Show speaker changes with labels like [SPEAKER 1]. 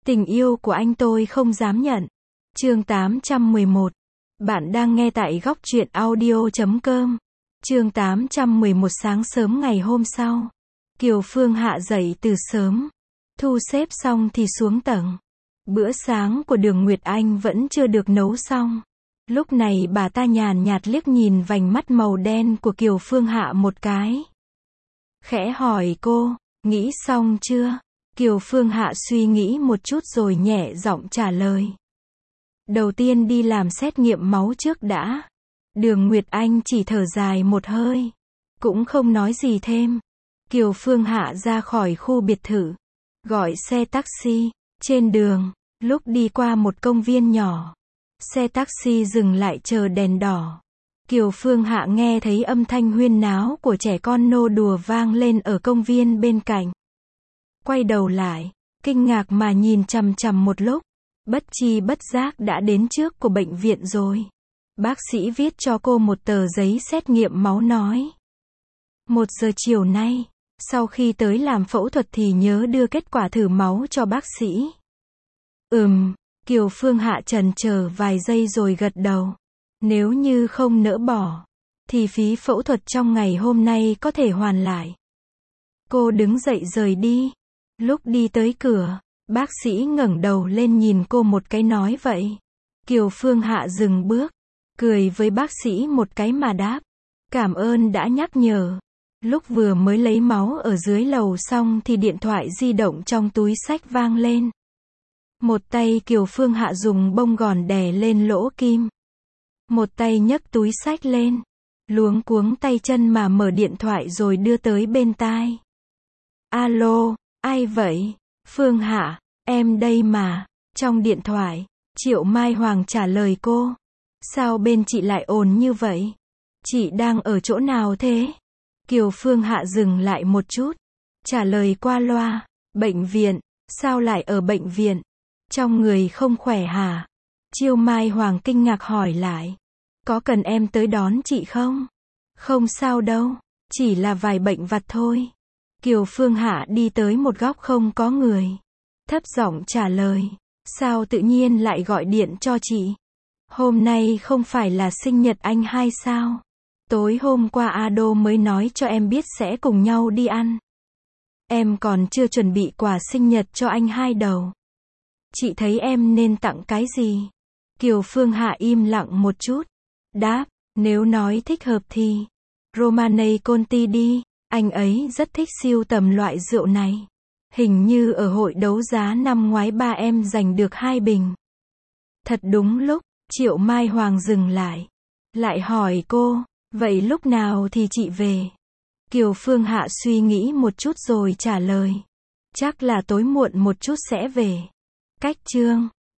[SPEAKER 1] Tình yêu của anh tôi không dám nhận. Chương 811. Bạn đang nghe tại góc truyện audio.com. Chương 811. Sáng sớm ngày hôm sau, Kiều Phương Hạ dậy từ sớm, thu xếp xong thì xuống tầng. Bữa sáng của Đường Nguyệt Anh vẫn chưa được nấu xong. Lúc này bà ta nhàn nhạt liếc nhìn vành mắt màu đen của Kiều Phương Hạ một cái. Khẽ hỏi cô, nghĩ xong chưa? Kiều Phương Hạ suy nghĩ một chút rồi nhẹ giọng trả lời. Đầu tiên đi làm xét nghiệm máu trước đã. Đường Nguyệt Anh chỉ thở dài một hơi, cũng không nói gì thêm. Kiều Phương Hạ ra khỏi khu biệt thự, gọi xe taxi. Trên đường, lúc đi qua một công viên nhỏ, xe taxi dừng lại chờ đèn đỏ. Kiều Phương Hạ nghe thấy âm thanh huyên náo của trẻ con nô đùa vang lên ở công viên bên cạnh. Quay đầu lại, kinh ngạc mà nhìn chằm chằm một lúc, bất tri bất giác đã đến trước của bệnh viện rồi. Bác sĩ viết cho cô một tờ giấy xét nghiệm máu nói. 1 giờ chiều nay, sau khi tới làm phẫu thuật thì nhớ đưa kết quả thử máu cho bác sĩ. Kiều Phương Hạ chần chờ vài giây rồi gật đầu. Nếu như không nỡ bỏ, thì phí phẫu thuật trong ngày hôm nay có thể hoàn lại. Cô đứng dậy rời đi. Lúc đi tới cửa, bác sĩ ngẩng đầu lên nhìn cô một cái nói vậy. Kiều Phương Hạ dừng bước, cười với bác sĩ một cái mà đáp. Cảm ơn đã nhắc nhở. Lúc vừa mới lấy máu ở dưới lầu xong thì điện thoại di động trong túi xách vang lên. Một tay Kiều Phương Hạ dùng bông gòn đè lên lỗ kim. Một tay nhấc túi xách lên, luống cuống tay chân mà mở điện thoại rồi đưa tới bên tai. Alo, ai vậy? Phương Hạ, em đây mà. Trong điện thoại, Triệu Mai Hoàng trả lời cô. Sao bên chị lại ồn như vậy? Chị đang ở chỗ nào thế? Kiều Phương Hạ dừng lại một chút, trả lời qua loa. Bệnh viện. Sao lại ở bệnh viện? Trong người không khỏe hả? Triệu Mai Hoàng kinh ngạc hỏi lại. Có cần em tới đón chị không? Không sao đâu, chỉ là vài bệnh vặt thôi. Kiều Phương Hạ đi tới một góc không có người, thấp giọng trả lời. Sao tự nhiên lại gọi điện cho chị? Hôm nay không phải là sinh nhật anh hai sao? Tối hôm qua Ado mới nói cho em biết sẽ cùng nhau đi ăn. Em còn chưa chuẩn bị quà sinh nhật cho anh hai đâu. Chị thấy em nên tặng cái gì? Kiều Phương Hạ im lặng một chút, đáp, nếu nói thích hợp thì Romanei Conti đi, anh ấy rất thích sưu tầm loại rượu này. Hình như ở hội đấu giá năm ngoái ba em giành được 2 bình. Thật đúng lúc, Triệu Mai Hoàng dừng lại hỏi cô, vậy lúc nào thì chị về? Kiều Phương Hạ suy nghĩ một chút rồi trả lời, chắc là tối muộn một chút sẽ về. Cách chương